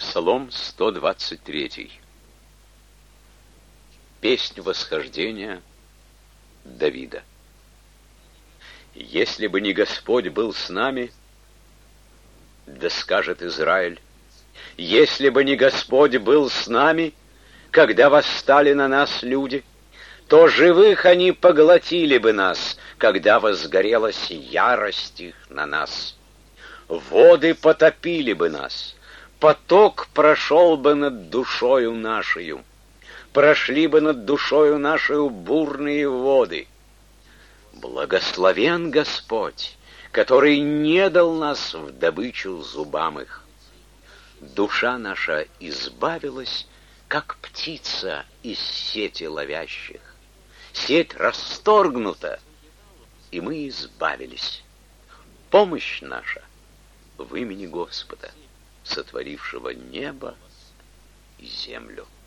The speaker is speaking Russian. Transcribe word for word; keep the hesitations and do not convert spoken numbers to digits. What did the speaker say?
Псалом сто двадцать три. Песнь восхождения Давида. Если бы не Господь был с нами, да скажет Израиль, если бы не Господь был с нами, когда восстали на нас люди, то живых они поглотили бы нас, когда возгорелась ярость их на нас. Воды потопили бы нас, поток прошел бы над душою нашею, прошли бы над душою нашею бурные воды. Благословен Господь, который не дал нас в добычу зубам их. Душа наша избавилась, как птица из сети ловящих. Сеть расторгнута, и мы избавились. Помощь наша в имени Господа, сотворившего небо и землю.